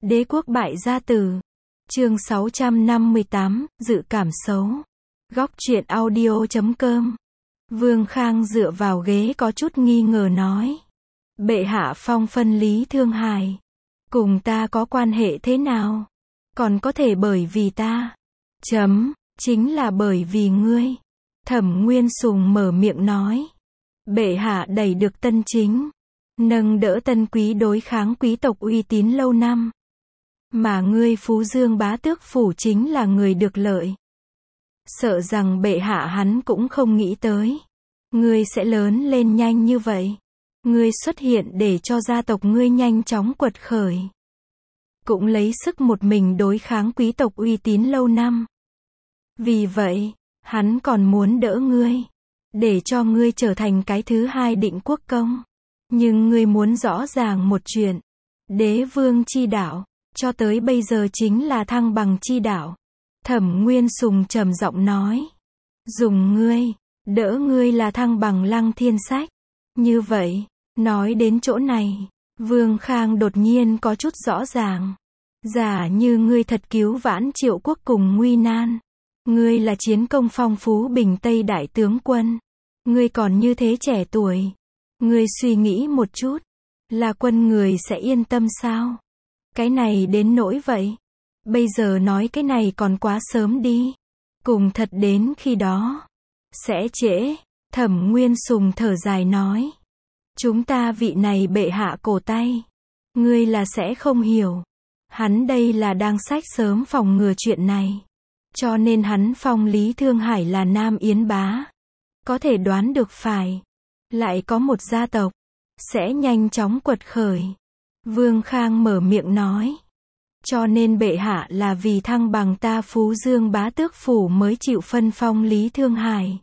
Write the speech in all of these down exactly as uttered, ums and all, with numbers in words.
Đế quốc bại gia tử. Chương sáu trăm năm mươi tám, dự cảm xấu. Góc truyện audio chấm com. Vương Khang dựa vào ghế có chút nghi ngờ nói. Bệ hạ phong phân Lý Thương Hải. Cùng ta có quan hệ thế nào? Còn có thể bởi vì ta. Chấm, chính là bởi vì ngươi. Thẩm Nguyên Sùng mở miệng nói. Bệ hạ đẩy được Tân Chính. Nâng đỡ Tân Quý đối kháng quý tộc uy tín lâu năm. Mà ngươi Phú Dương bá tước phủ chính là người được lợi. Sợ rằng bệ hạ hắn cũng không nghĩ tới. Ngươi sẽ lớn lên nhanh như vậy. Ngươi xuất hiện để cho gia tộc ngươi nhanh chóng quật khởi. Cũng lấy sức một mình đối kháng quý tộc uy tín lâu năm. Vì vậy, hắn còn muốn đỡ ngươi. Để cho ngươi trở thành cái thứ hai Định Quốc Công. Nhưng ngươi muốn rõ ràng một chuyện. Đế vương chi đạo, cho tới bây giờ chính là thăng bằng chi đạo. Thẩm Nguyên Sùng trầm giọng nói. Dùng ngươi, đỡ ngươi là thăng bằng Lăng Thiên Sách. Như vậy, nói đến chỗ này, Vương Khang đột nhiên có chút rõ ràng. Giả như ngươi thật cứu vãn Triệu quốc cùng nguy nan. Ngươi là chiến công phong phú Bình Tây đại tướng quân. Ngươi còn như thế trẻ tuổi. Ngươi suy nghĩ một chút, là quân người sẽ yên tâm sao? Cái này đến nỗi vậy. Bây giờ nói cái này còn quá sớm đi. Cùng thật đến khi đó, sẽ trễ. Thẩm Nguyên Sùng thở dài nói. Chúng ta vị này bệ hạ cổ tay. Ngươi là sẽ không hiểu. Hắn đây là đang sách sớm phòng ngừa chuyện này. Cho nên hắn phong Lý Thương Hải là Nam Yến bá. Có thể đoán được phải. Lại có một gia tộc. Sẽ nhanh chóng quật khởi. Vương Khang mở miệng nói. Cho nên bệ hạ là vì thăng bằng ta Phú Dương bá tước phủ mới chịu phân phong Lý Thương Hải.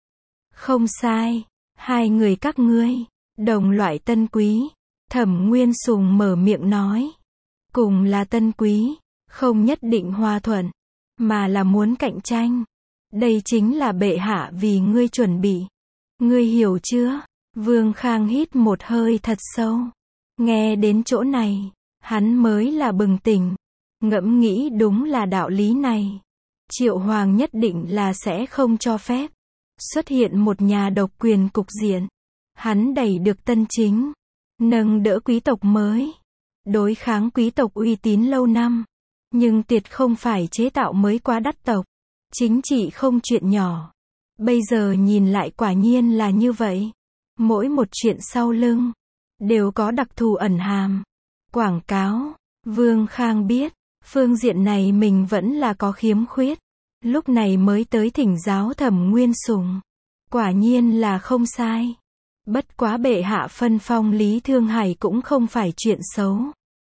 Không sai. Hai người các ngươi. Đồng loại Tân Quý. Thẩm Nguyên Sùng mở miệng nói. Cùng là Tân Quý. Không nhất định hòa thuận. Mà là muốn cạnh tranh. Đây chính là bệ hạ vì ngươi chuẩn bị. Ngươi hiểu chưa? Vương Khang hít một hơi thật sâu. Nghe đến chỗ này, hắn mới là bừng tỉnh. Ngẫm nghĩ đúng là đạo lý này. Triệu Hoàng nhất định là sẽ không cho phép xuất hiện một nhà độc quyền cục diện. Hắn đẩy được Tân Chính, nâng đỡ quý tộc mới, đối kháng quý tộc uy tín lâu năm. Nhưng tuyệt không phải chế tạo mới quá đắt tộc. Chính trị không chuyện nhỏ. Bây giờ nhìn lại quả nhiên là như vậy. Mỗi một chuyện sau lưng đều có đặc thù ẩn hàm. Quảng cáo. Vương Khang biết, phương diện này mình vẫn là có khiếm khuyết. Lúc này mới tới thỉnh giáo Thẩm Nguyên Sùng. Quả nhiên là không sai. Bất quá bệ hạ phân phong Lý Thương Hải cũng không phải chuyện xấu.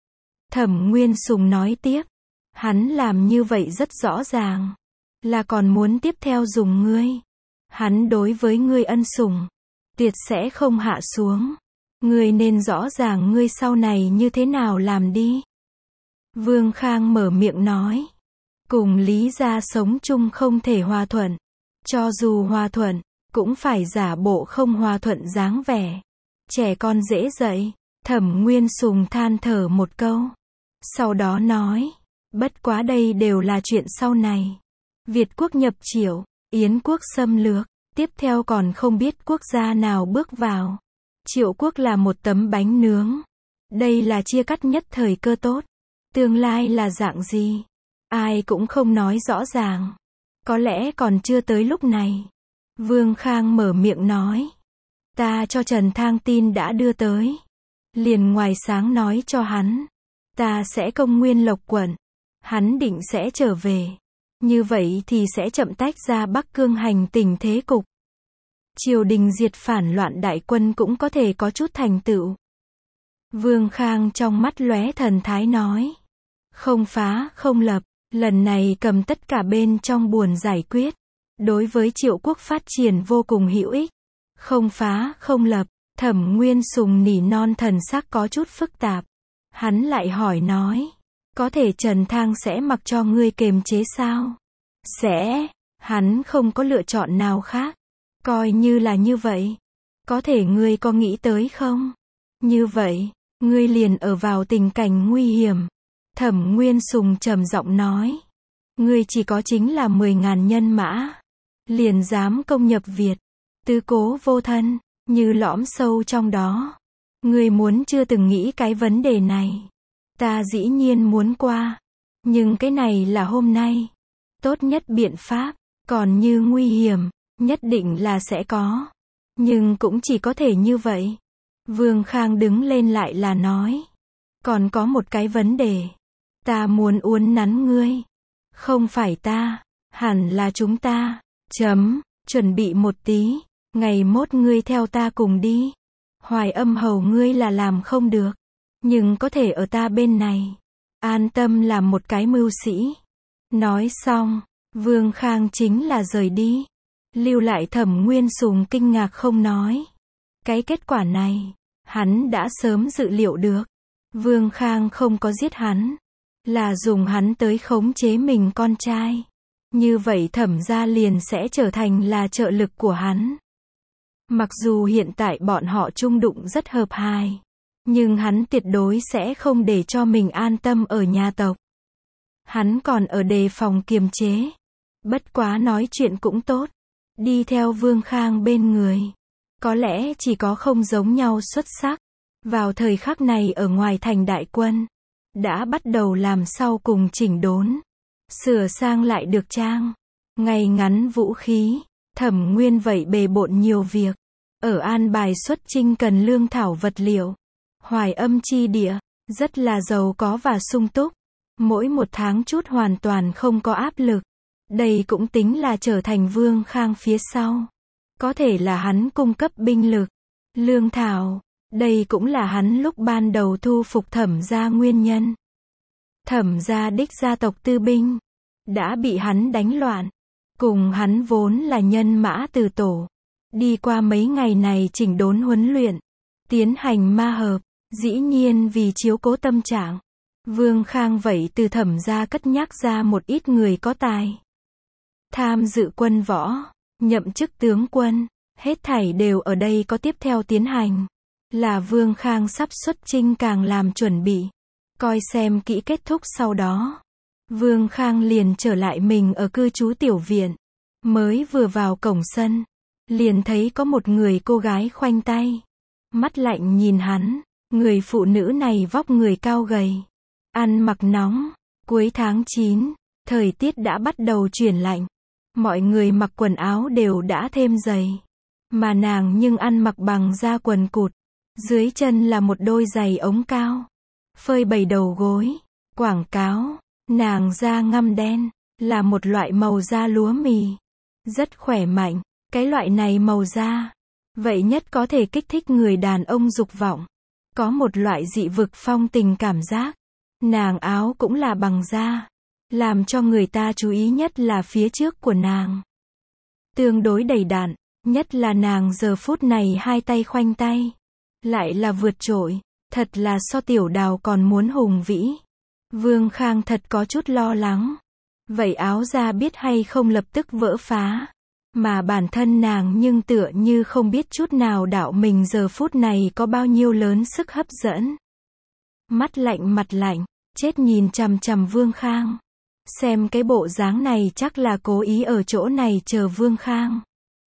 Thẩm Nguyên Sùng nói tiếp. Hắn làm như vậy rất rõ ràng. Là còn muốn tiếp theo dùng ngươi. Hắn đối với ngươi ân sủng. Tuyệt sẽ không hạ xuống. Ngươi nên rõ ràng ngươi sau này như thế nào làm đi. Vương Khang mở miệng nói. Cùng Lý gia sống chung không thể hòa thuận. Cho dù hòa thuận, cũng phải giả bộ không hòa thuận dáng vẻ. Trẻ con dễ dạy. Thẩm Nguyên Sùng than thở một câu. Sau đó nói. Bất quá đây đều là chuyện sau này. Việt quốc nhập Triệu, Yến quốc xâm lược. Tiếp theo còn không biết quốc gia nào bước vào. Triệu quốc là một tấm bánh nướng. Đây là chia cắt nhất thời cơ tốt. Tương lai là dạng gì? Ai cũng không nói rõ ràng. Có lẽ còn chưa tới lúc này. Vương Khang mở miệng nói. Ta cho Trần Thang tin đã đưa tới. Liền ngoài sáng nói cho hắn. Ta sẽ công nguyên Lộc quận. Hắn định sẽ trở về. Như vậy thì sẽ chậm tách ra Bắc Cương hành tình thế cục. Triều đình diệt phản loạn đại quân cũng có thể có chút thành tựu. Vương Khang trong mắt lóe thần thái nói. Không phá, không lập. Lần này cầm tất cả bên trong buồn giải quyết. Đối với Triệu quốc phát triển vô cùng hữu ích. Không phá, không lập. Thẩm Nguyên Sùng nỉ non thần sắc có chút phức tạp. Hắn lại hỏi nói. Có thể Trần Thang sẽ mặc cho ngươi kiềm chế sao? Sẽ. Hắn không có lựa chọn nào khác. Coi như là như vậy. Có thể ngươi có nghĩ tới không? Như vậy, ngươi liền ở vào tình cảnh nguy hiểm. Thẩm Nguyên Sùng trầm giọng nói. Ngươi chỉ có chính là mười ngàn nhân mã. Liền dám công nhập Việt. Tứ cố vô thân, như lõm sâu trong đó. Ngươi muốn chưa từng nghĩ cái vấn đề này. Ta dĩ nhiên muốn qua. Nhưng cái này là hôm nay. Tốt nhất biện pháp, còn như nguy hiểm, nhất định là sẽ có. Nhưng cũng chỉ có thể như vậy. Vương Khang đứng lên lại là nói. Còn có một cái vấn đề. Ta muốn uốn nắn ngươi. Không phải ta, hẳn là chúng ta. Chấm, chuẩn bị một tí. Ngày mốt ngươi theo ta cùng đi. Hoài Âm hầu ngươi là làm không được. Nhưng có thể ở ta bên này. An tâm làm một cái mưu sĩ. Nói xong, Vương Khang chính là rời đi. Lưu lại Thẩm Nguyên Sùng kinh ngạc không nói. Cái kết quả này, hắn đã sớm dự liệu được. Vương Khang không có giết hắn. Là dùng hắn tới khống chế mình con trai. Như vậy Thẩm gia liền sẽ trở thành là trợ lực của hắn. Mặc dù hiện tại bọn họ chung đụng rất hợp hài. Nhưng hắn tuyệt đối sẽ không để cho mình an tâm ở nhà tộc. Hắn còn ở đề phòng kiềm chế. Bất quá nói chuyện cũng tốt. Đi theo Vương Khang bên người. Có lẽ chỉ có không giống nhau xuất sắc. Vào thời khắc này ở ngoài thành đại quân. Đã bắt đầu làm sau cùng chỉnh đốn. Sửa sang lại được trang. Ngày ngắn vũ khí. Thẩm Nguyên vậy bề bộn nhiều việc. Ở an bài xuất chinh cần lương thảo vật liệu. Hoài Âm chi địa. Rất là giàu có và sung túc. Mỗi một tháng chút hoàn toàn không có áp lực. Đây cũng tính là trở thành Vương Khang phía sau. Có thể là hắn cung cấp binh lực. Lương thảo. Đây cũng là hắn lúc ban đầu thu phục Thẩm gia nguyên nhân. Thẩm gia đích gia tộc tư binh. Đã bị hắn đánh loạn. Cùng hắn vốn là nhân mã từ tổ. Đi qua mấy ngày này chỉnh đốn huấn luyện. Tiến hành ma hợp. Dĩ nhiên vì chiếu cố tâm trạng. Vương Khang vậy từ Thẩm gia cất nhắc ra một ít người có tài. Tham dự quân võ. Nhậm chức tướng quân. Hết thảy đều ở đây có tiếp theo tiến hành. Là Vương Khang sắp xuất chinh càng làm chuẩn bị. Coi xem kỹ kết thúc sau đó. Vương Khang liền trở lại mình ở cư trú tiểu viện. Mới vừa vào cổng sân. Liền thấy có một người cô gái khoanh tay. Mắt lạnh nhìn hắn. Người phụ nữ này vóc người cao gầy. Ăn mặc nóng. Cuối tháng chín. Thời tiết đã bắt đầu chuyển lạnh. Mọi người mặc quần áo đều đã thêm dày. Mà nàng nhưng ăn mặc bằng da quần cụt. Dưới chân là một đôi giày ống cao. Phơi bày đầu gối. Quảng cáo. Nàng da ngăm đen. Là một loại màu da lúa mì. Rất khỏe mạnh. Cái loại này màu da. Vậy nhất có thể kích thích người đàn ông dục vọng. Có một loại dị vực phong tình cảm giác. Nàng áo cũng là bằng da. Làm cho người ta chú ý nhất là phía trước của nàng. Tương đối đầy đặn. Nhất là nàng giờ phút này hai tay khoanh tay. Lại là vượt trội. Thật là so tiểu đào còn muốn hùng vĩ. Vương Khang thật có chút lo lắng. Vậy áo da biết hay không lập tức vỡ phá. Mà bản thân nàng nhưng tựa như không biết chút nào đạo mình giờ phút này có bao nhiêu lớn sức hấp dẫn. Mắt lạnh mặt lạnh. Chết nhìn chằm chằm Vương Khang. Xem cái bộ dáng này chắc là cố ý ở chỗ này chờ Vương Khang.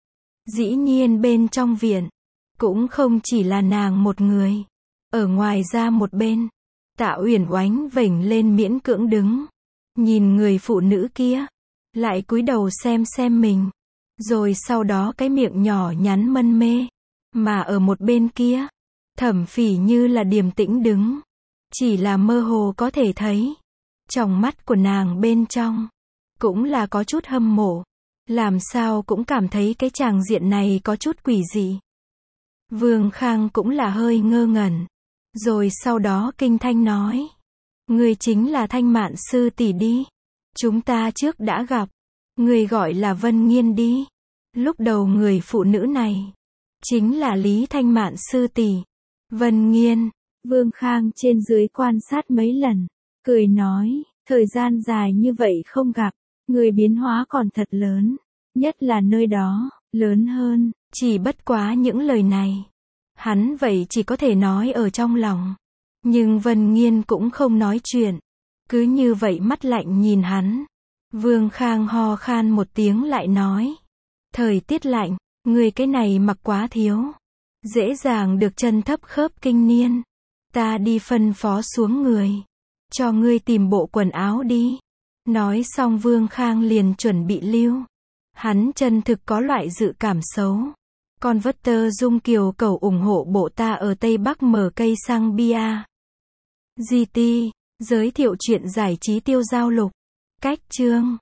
Dĩ nhiên bên trong viện. Cũng không chỉ là nàng một người. Ở ngoài ra một bên. Tạ Uyển oánh vểnh lên miễn cưỡng đứng. Nhìn người phụ nữ kia. Lại cúi đầu xem xem mình. Rồi sau đó cái miệng nhỏ nhắn mân mê. Mà ở một bên kia. Thẩm Phỉ như là điềm tĩnh đứng. Chỉ là mơ hồ có thể thấy. Trong mắt của nàng bên trong. Cũng là có chút hâm mộ. Làm sao cũng cảm thấy cái tràng diện này có chút quỷ dị. Vương Khang cũng là hơi ngơ ngẩn. Rồi sau đó kinh thanh nói. Người chính là Thanh Mạn sư tỷ đi. Chúng ta trước đã gặp. Người gọi là Vân Nghiên đi. Lúc đầu người phụ nữ này. Chính là Lý Thanh Mạn sư tỷ. Vân Nghiên. Vương Khang trên dưới quan sát mấy lần. Cười nói. Thời gian dài như vậy không gặp. Người biến hóa còn thật lớn. Nhất là nơi đó. Lớn hơn. Chỉ bất quá những lời này. Hắn vậy chỉ có thể nói ở trong lòng. Nhưng Vân Nghiên cũng không nói chuyện. Cứ như vậy mắt lạnh nhìn hắn. Vương Khang ho khan một tiếng lại nói. Thời tiết lạnh, người cái này mặc quá thiếu. Dễ dàng được chân thấp khớp kinh niên. Ta đi phân phó xuống người. Cho ngươi tìm bộ quần áo đi. Nói xong Vương Khang liền chuẩn bị lưu. Hắn chân thực có loại dự cảm xấu. Con vất tơ Dung Kiều cầu ủng hộ bộ ta ở Tây Bắc mở cây xăng bia. giê tê, giới thiệu chuyện giải trí tiêu giao lục. Cách chương